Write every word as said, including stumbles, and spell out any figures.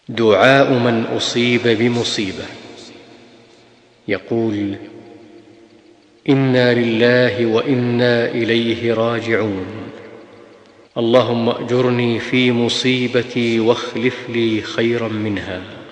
دعاء من أصيب بمصيبة، يقول: إنا لله وإنا إليه راجعون، اللهم أجرني في مصيبتي واخلف لي خيرا منها.